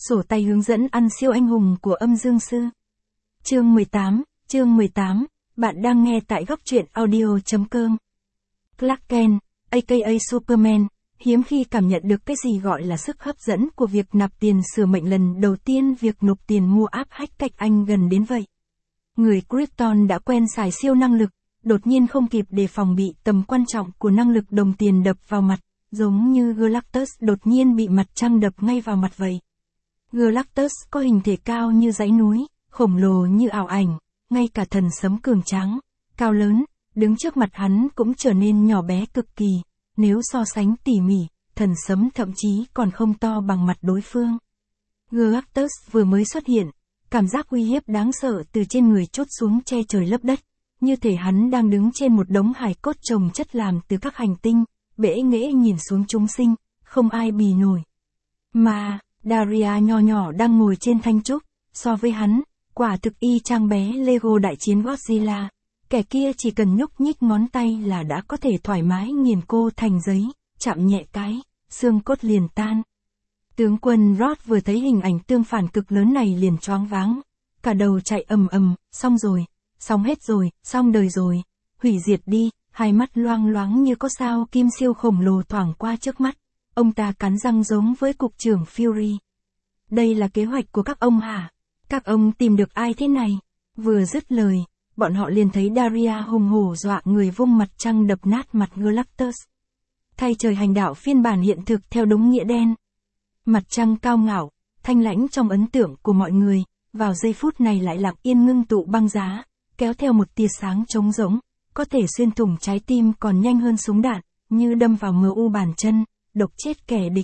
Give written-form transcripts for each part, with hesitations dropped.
Sổ tay hướng dẫn ăn siêu anh hùng của âm dương sư. Chương 18, bạn đang nghe tại góc truyện audio.com. Clark Kent, aka Superman, hiếm khi cảm nhận được cái gì gọi là sức hấp dẫn của việc nạp tiền sửa mệnh lần đầu tiên việc nộp tiền mua áp hack cách anh gần đến vậy. Người Krypton đã quen xài siêu năng lực, đột nhiên không kịp đề phòng bị tầm quan trọng của năng lực đồng tiền đập vào mặt, giống như Galactus đột nhiên bị mặt trăng đập ngay vào mặt vậy. Galactus có hình thể cao như dãy núi, khổng lồ như ảo ảnh, ngay cả thần sấm cường tráng, cao lớn, đứng trước mặt hắn cũng trở nên nhỏ bé cực kỳ, nếu so sánh tỉ mỉ, thần sấm thậm chí còn không to bằng mặt đối phương. Galactus vừa mới xuất hiện, cảm giác uy hiếp đáng sợ từ trên người trút xuống che trời lấp đất, như thể hắn đang đứng trên một đống hài cốt chồng chất làm từ các hành tinh, bẽ nghễ nhìn xuống chúng sinh, không ai bì nổi. Mà, Daria nho nhỏ đang ngồi trên thanh trúc, so với hắn, quả thực y chang bé Lego đại chiến Godzilla, kẻ kia chỉ cần nhúc nhích ngón tay là đã có thể thoải mái nghiền cô thành giấy, chạm nhẹ cái, xương cốt liền tan. Tướng quân Roth vừa thấy hình ảnh tương phản cực lớn này liền choáng váng, cả đầu chạy ầm, xong rồi, xong hết rồi, xong đời rồi, hủy diệt đi, hai mắt loang loáng như có sao kim siêu khổng lồ thoảng qua trước mắt. Ông ta cắn răng giống với cục trưởng Fury. Đây là kế hoạch của các ông hả? Các ông tìm được ai thế này? Vừa dứt lời, bọn họ liền thấy Daria hùng hổ dọa người vung mặt trăng đập nát mặt Galactus. Thay trời hành đạo phiên bản hiện thực theo đúng nghĩa đen. Mặt trăng cao ngạo, thanh lãnh trong ấn tượng của mọi người, vào giây phút này lại lặng yên ngưng tụ băng giá, kéo theo một tia sáng trống rỗng, có thể xuyên thủng trái tim còn nhanh hơn súng đạn, như đâm vào MU bàn chân, độc chết kẻ địch.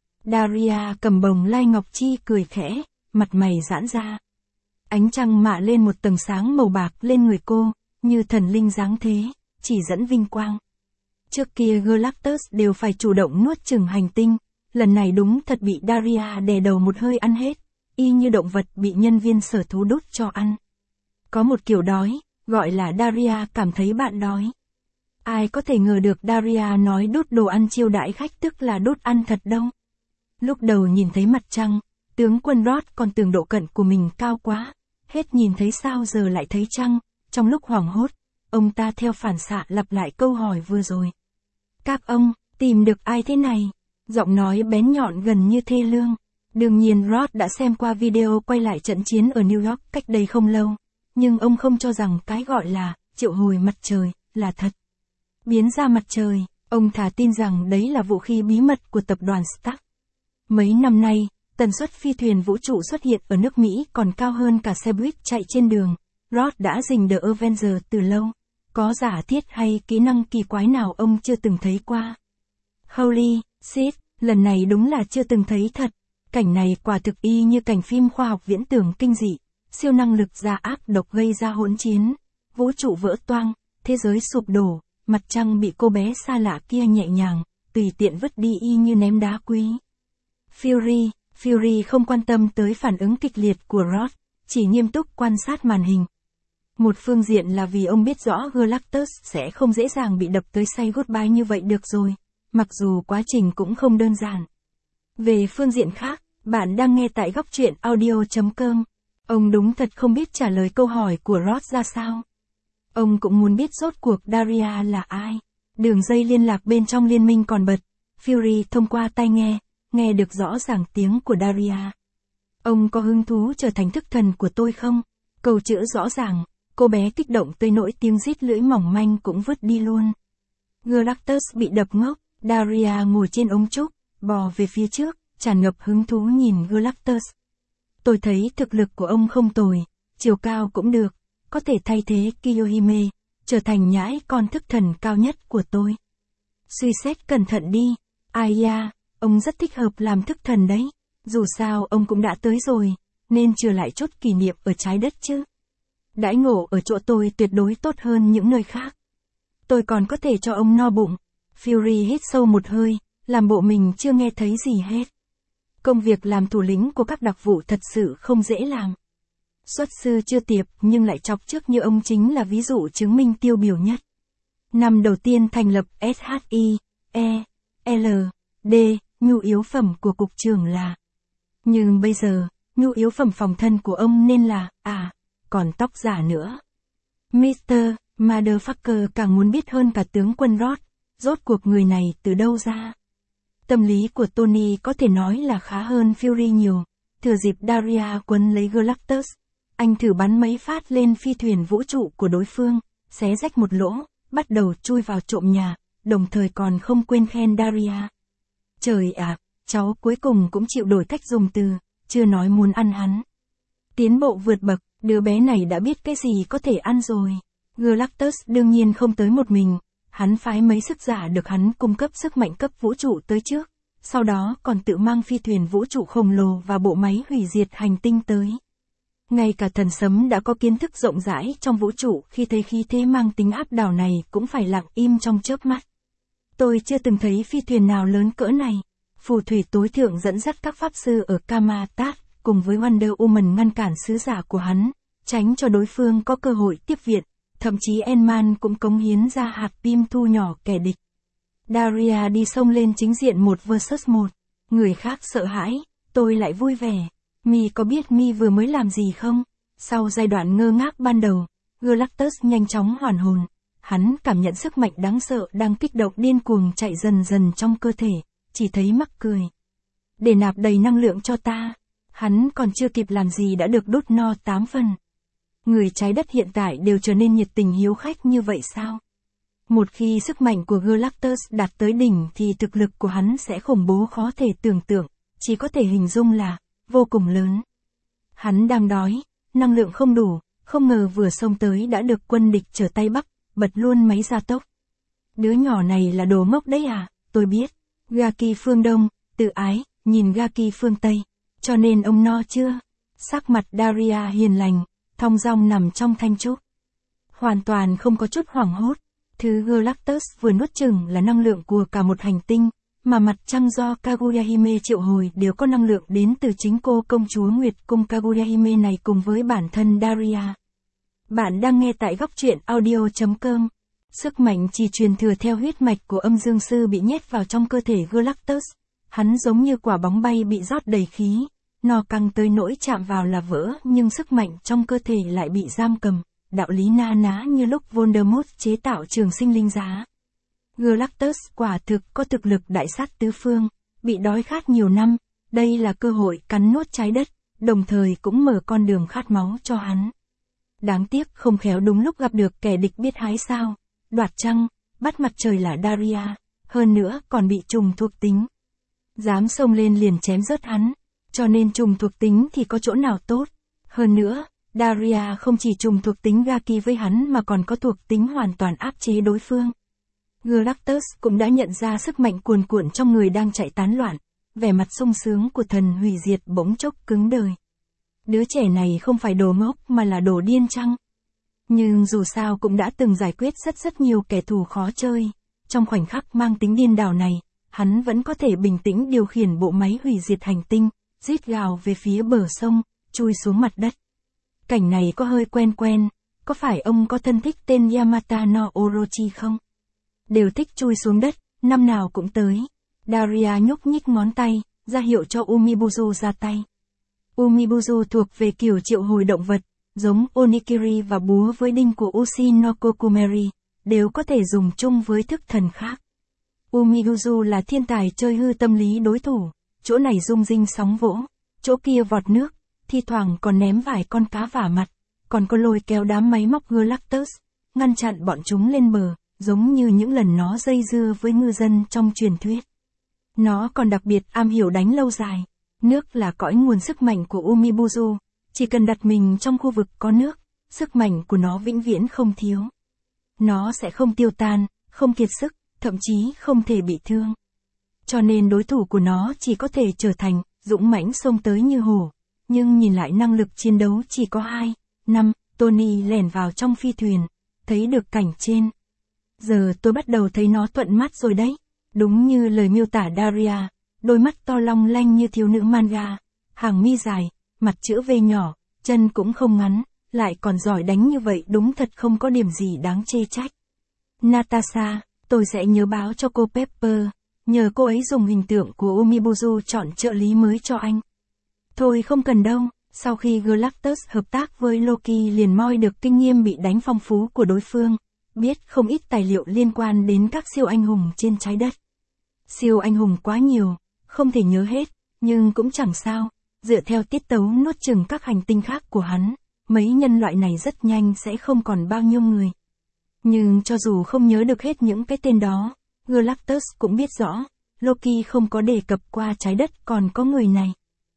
Daria cầm bồng lai ngọc chi cười khẽ, mặt mày giãn ra. Ánh trăng mạ lên một tầng sáng màu bạc lên người cô, như thần linh giáng thế, chỉ dẫn vinh quang. Trước kia Galactus đều phải chủ động nuốt chửng hành tinh, lần này đúng thật bị Daria đè đầu một hơi ăn hết, y như động vật bị nhân viên sở thú đút cho ăn. Có một kiểu đói, gọi là Daria cảm thấy bạn đói. Ai có thể ngờ được Daria nói đút đồ ăn chiêu đãi khách tức là đút ăn thật đâu. Lúc đầu nhìn thấy mặt trăng, tướng quân Roth còn tưởng độ cận của mình cao quá, hết nhìn thấy sao giờ lại thấy trăng, trong lúc hoảng hốt, ông ta theo phản xạ lặp lại câu hỏi vừa rồi. Các ông, tìm được ai thế này? Giọng nói bén nhọn gần như thê lương. Đương nhiên Roth đã xem qua video quay lại trận chiến ở New York cách đây không lâu, nhưng ông không cho rằng cái gọi là triệu hồi mặt trời là thật. Biến ra mặt trời, ông thà tin rằng đấy là vũ khí bí mật của tập đoàn Stark. Mấy năm nay, tần suất phi thuyền vũ trụ xuất hiện ở nước Mỹ còn cao hơn cả xe buýt chạy trên đường. Roth đã rình The Avengers từ lâu. Có giả thiết hay kỹ năng kỳ quái nào ông chưa từng thấy qua. Holy shit, lần này đúng là chưa từng thấy thật. Cảnh này quả thực y như cảnh phim khoa học viễn tưởng kinh dị. Siêu năng lực ra ác độc gây ra hỗn chiến. Vũ trụ vỡ toang, thế giới sụp đổ. Mặt trăng bị cô bé xa lạ kia nhẹ nhàng, tùy tiện vứt đi y như ném đá quý. Fury không quan tâm tới phản ứng kịch liệt của Roth, chỉ nghiêm túc quan sát màn hình. Một phương diện là vì ông biết rõ Galactus sẽ không dễ dàng bị đập tới say goodbye như vậy được rồi, mặc dù quá trình cũng không đơn giản. Về phương diện khác, bạn đang nghe tại góc truyện audio.com. Ông đúng thật không biết trả lời câu hỏi của Roth ra sao. Ông cũng muốn biết rốt cuộc Daria là ai. Đường dây liên lạc bên trong liên minh còn bật. Fury thông qua tai nghe được rõ ràng tiếng của Daria. Ông có hứng thú trở thành thức thần của tôi không? Câu chữ rõ ràng, cô bé kích động tới nỗi tiếng rít lưỡi mỏng manh cũng vứt đi luôn. Galactus bị đập ngốc, Daria ngồi trên ống trúc, bò về phía trước, tràn ngập hứng thú nhìn Galactus. Tôi thấy thực lực của ông không tồi, chiều cao cũng được. Có thể thay thế Kiyohime, trở thành nhãi con thức thần cao nhất của tôi. Suy xét cẩn thận đi, ai da, ông rất thích hợp làm thức thần đấy. Dù sao ông cũng đã tới rồi, nên trừ lại chút kỷ niệm ở trái đất chứ. Đãi ngộ ở chỗ tôi tuyệt đối tốt hơn những nơi khác. Tôi còn có thể cho ông no bụng. Fury hít sâu một hơi, làm bộ mình chưa nghe thấy gì hết. Công việc làm thủ lĩnh của các đặc vụ thật sự không dễ làm. Xuất sư chưa tiệp nhưng lại chọc trước như ông chính là ví dụ chứng minh tiêu biểu nhất. Năm đầu tiên thành lập SHIELD, nhu yếu phẩm của cục trưởng là Nhưng bây giờ, nhu yếu phẩm phòng thân của ông nên là, còn tóc giả nữa. Mr. Motherfucker càng muốn biết hơn cả tướng quân Ross, rốt cuộc người này từ đâu ra. Tâm lý của Tony có thể nói là khá hơn Fury nhiều. Thừa dịp Daria quấn lấy Galactus, anh thử bắn mấy phát lên phi thuyền vũ trụ của đối phương, xé rách một lỗ, bắt đầu chui vào trộm nhà, đồng thời còn không quên khen Daria. Trời ạ, cháu cuối cùng cũng chịu đổi cách dùng từ, chưa nói muốn ăn hắn. Tiến bộ vượt bậc, đứa bé này đã biết cái gì có thể ăn rồi. Galactus đương nhiên không tới một mình, hắn phái mấy sức giả được hắn cung cấp sức mạnh cấp vũ trụ tới trước, sau đó còn tự mang phi thuyền vũ trụ khổng lồ và bộ máy hủy diệt hành tinh tới. Ngay cả thần sấm đã có kiến thức rộng rãi trong vũ trụ khi thấy khí thế mang tính áp đảo này cũng phải lặng im trong chớp mắt. Tôi chưa từng thấy phi thuyền nào lớn cỡ này. Phù thủy tối thượng dẫn dắt các pháp sư ở Kamatat, cùng với Wonder Woman ngăn cản sứ giả của hắn, tránh cho đối phương có cơ hội tiếp viện, thậm chí Enman cũng cống hiến ra hạt pim thu nhỏ kẻ địch. Daria đi xông lên chính diện 1 vs 1, người khác sợ hãi, tôi lại vui vẻ. Mi có biết Mi vừa mới làm gì không? Sau giai đoạn ngơ ngác ban đầu, Galactus nhanh chóng hoàn hồn, hắn cảm nhận sức mạnh đáng sợ đang kích động điên cuồng chạy dần dần trong cơ thể, chỉ thấy mắc cười. Để nạp đầy năng lượng cho ta, hắn còn chưa kịp làm gì đã được đốt no 8 phần. Người trái đất hiện tại đều trở nên nhiệt tình hiếu khách như vậy sao? Một khi sức mạnh của Galactus đạt tới đỉnh thì thực lực của hắn sẽ khủng bố khó thể tưởng tượng, chỉ có thể hình dung là vô cùng lớn. Hắn đang đói, năng lượng không đủ, không ngờ vừa xông tới đã được quân địch trở tay bắt, bật luôn máy gia tốc. Đứa nhỏ này là đồ ngốc đấy à, tôi biết. Gaki phương Đông, tự ái, nhìn Gaki phương Tây. Cho nên ông no chưa? Sắc mặt Daria hiền lành, thong dong nằm trong thanh trúc. Hoàn toàn không có chút hoảng hốt. Thứ Galactus vừa nuốt chửng là năng lượng của cả một hành tinh, mà mặt trăng do Kagurahime triệu hồi đều có năng lượng đến từ chính cô công chúa Nguyệt Cung Kagurahime này cùng với bản thân Daria. Bạn đang nghe tại góc truyện audio.com. Sức mạnh chỉ truyền thừa theo huyết mạch của âm dương sư bị nhét vào trong cơ thể Galactus. Hắn giống như quả bóng bay bị rót đầy khí, no căng tới nỗi chạm vào là vỡ nhưng sức mạnh trong cơ thể lại bị giam cầm. Đạo lý na ná như lúc Voldemort chế tạo trường sinh linh giá. Galactus quả thực có thực lực đại sát tứ phương, bị đói khát nhiều năm, đây là cơ hội cắn nuốt trái đất, đồng thời cũng mở con đường khát máu cho hắn. Đáng tiếc không khéo đúng lúc gặp được kẻ địch biết hái sao, đoạt trăng, bắt mặt trời là Daria, hơn nữa còn bị trùng thuộc tính. Dám xông lên liền chém rớt hắn, cho nên trùng thuộc tính thì có chỗ nào tốt, hơn nữa. Daria không chỉ trùng thuộc tính Gaki với hắn mà còn có thuộc tính hoàn toàn áp chế đối phương. Galactus cũng đã nhận ra sức mạnh cuồn cuộn trong người đang chạy tán loạn, vẻ mặt sung sướng của thần hủy diệt bỗng chốc cứng đờ. Đứa trẻ này không phải đồ ngốc mà là đồ điên chăng? Nhưng dù sao cũng đã từng giải quyết rất nhiều kẻ thù khó chơi. Trong khoảnh khắc mang tính điên đảo này, hắn vẫn có thể bình tĩnh điều khiển bộ máy hủy diệt hành tinh, rít gào về phía bờ sông, chui xuống mặt đất. Cảnh này có hơi quen, có phải ông có thân thích tên Yamata no Orochi không? Đều thích chui xuống đất, năm nào cũng tới. Daria nhúc nhích ngón tay, ra hiệu cho Umibuzu ra tay. Umibuzu thuộc về kiểu triệu hồi động vật, giống Onikiri và búa với đinh của Ushi no Kokumeri, đều có thể dùng chung với thức thần khác. Umibuzu là thiên tài chơi hư tâm lý đối thủ, chỗ này rung rinh sóng vỗ, chỗ kia vọt nước, thi thoảng còn ném vài con cá vả mặt, còn có lôi kéo đám máy móc Galactus, ngăn chặn bọn chúng lên bờ, giống như những lần nó dây dưa với ngư dân trong truyền thuyết. Nó còn đặc biệt am hiểu đánh lâu dài. Nước là cõi nguồn sức mạnh của Umibuzu, chỉ cần đặt mình trong khu vực có nước, sức mạnh của nó vĩnh viễn không thiếu. Nó sẽ không tiêu tan, không kiệt sức, thậm chí không thể bị thương. Cho nên đối thủ của nó chỉ có thể trở thành dũng mãnh xông tới như hổ. Nhưng nhìn lại năng lực chiến đấu chỉ có 2, 5, Tony lẻn vào trong phi thuyền, thấy được cảnh trên. Giờ tôi bắt đầu thấy nó thuận mắt rồi đấy. Đúng như lời miêu tả Daria, đôi mắt to long lanh như thiếu nữ manga, hàng mi dài, mặt chữ V nhỏ, chân cũng không ngắn, lại còn giỏi đánh như vậy đúng thật không có điểm gì đáng chê trách. Natasha, tôi sẽ nhớ báo cho cô Pepper, nhờ cô ấy dùng hình tượng của Umibuzu chọn trợ lý mới cho anh. Thôi không cần đâu. Sau khi Galactus hợp tác với Loki liền moi được kinh nghiệm bị đánh phong phú của đối phương, biết không ít tài liệu liên quan đến các siêu anh hùng trên trái đất. Siêu anh hùng quá nhiều, không thể nhớ hết, nhưng cũng chẳng sao, dựa theo tiết tấu nuốt chửng các hành tinh khác của hắn, mấy nhân loại này rất nhanh sẽ không còn bao nhiêu người. Nhưng cho dù không nhớ được hết những cái tên đó, Galactus cũng biết rõ, Loki không có đề cập qua trái đất còn có người này.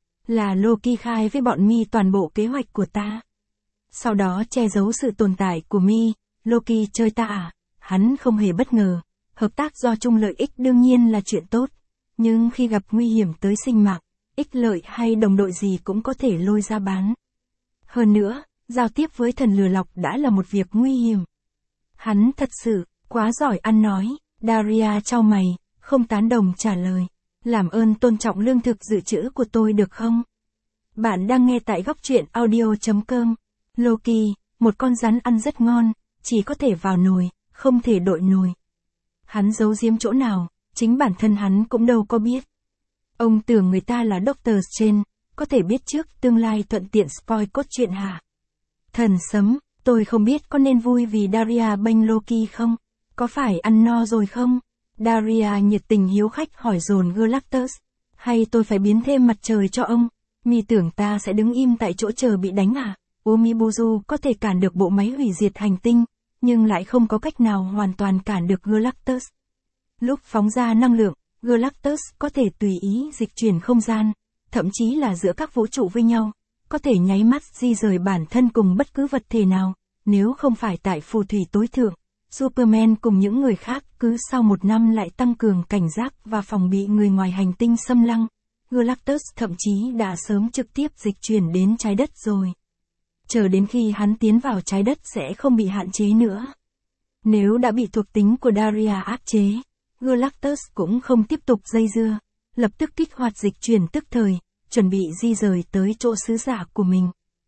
Là Loki khai với bọn mi toàn bộ kế hoạch của ta. Sau đó che giấu sự tồn tại của mi, Loki chơi ta à, hắn không hề bất ngờ. Hợp tác do chung lợi ích đương nhiên là chuyện tốt, nhưng khi gặp nguy hiểm tới sinh mạng, ích lợi hay đồng đội gì cũng có thể lôi ra bán. Hơn nữa, giao tiếp với thần lừa lọc đã là một việc nguy hiểm. Hắn thật sự, quá giỏi ăn nói. Daria chau mày, không tán đồng trả lời. Làm ơn tôn trọng lương thực dự trữ của tôi được không? Bạn đang nghe tại góc truyện audio.com. Loki, một con rắn ăn rất ngon, chỉ có thể vào nồi, không thể đội nồi. Hắn giấu giếm chỗ nào, chính bản thân hắn cũng đâu có biết. Ông tưởng người ta là Doctor Strange, có thể biết trước tương lai thuận tiện spoil cốt truyện hả? Thần sấm, tôi không biết có nên vui vì Daria bênh Loki không? Có phải ăn no rồi không? Daria nhiệt tình hiếu khách hỏi dồn Galactus. Hay tôi phải biến thêm mặt trời cho ông? Mi tưởng ta sẽ đứng im tại chỗ chờ bị đánh à? Umibuzu có thể cản được bộ máy hủy diệt hành tinh, nhưng lại không có cách nào hoàn toàn cản được Galactus. Lúc phóng ra năng lượng, Galactus có thể tùy ý dịch chuyển không gian, thậm chí là giữa các vũ trụ với nhau, có thể nháy mắt di rời bản thân cùng bất cứ vật thể nào, nếu không phải tại phù thủy tối thượng. Superman cùng những người khác cứ sau một năm lại tăng cường cảnh giác và phòng bị người ngoài hành tinh xâm lăng. Galactus thậm chí đã sớm trực tiếp dịch chuyển đến trái đất rồi. Chờ đến khi hắn tiến vào trái đất sẽ không bị hạn chế nữa. Nếu đã bị thuộc tính của Daria áp chế, Galactus cũng không tiếp tục dây dưa, lập tức kích hoạt dịch chuyển tức thời, chuẩn bị di rời tới chỗ sứ giả của mình.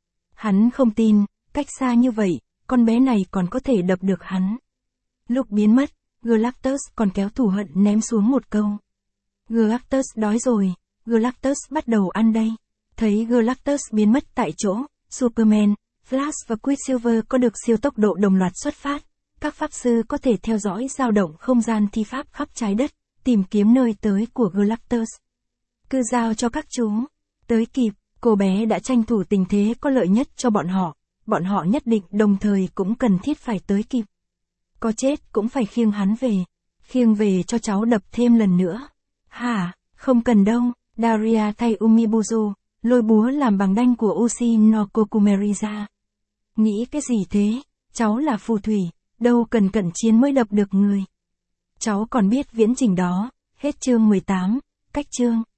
Hắn không tin, cách xa như vậy, con bé này còn có thể đập được hắn. Lúc biến mất, Galactus còn kéo thù hận ném xuống một câu. Galactus đói rồi, Galactus bắt đầu ăn đây. Thấy Galactus biến mất tại chỗ, Superman, Flash và Quicksilver có được siêu tốc độ đồng loạt xuất phát. Các pháp sư có thể theo dõi dao động không gian thi pháp khắp trái đất, tìm kiếm nơi tới của Galactus. Cứ giao cho các chú. Tới kịp, cô bé đã tranh thủ tình thế có lợi nhất cho bọn họ. Bọn họ nhất định đồng thời cũng cần thiết phải tới kịp. Có chết cũng phải khiêng hắn về. Khiêng về cho cháu đập thêm lần nữa. Hả, không cần đâu. Daria thay Umibuzu, lôi búa làm bằng đanh của Ushi no Kokumeri ra. Nghĩ cái gì thế, cháu là phù thủy, đâu cần cận chiến mới đập được người. Cháu còn biết viễn trình đó. Hết chương 18, cách chương.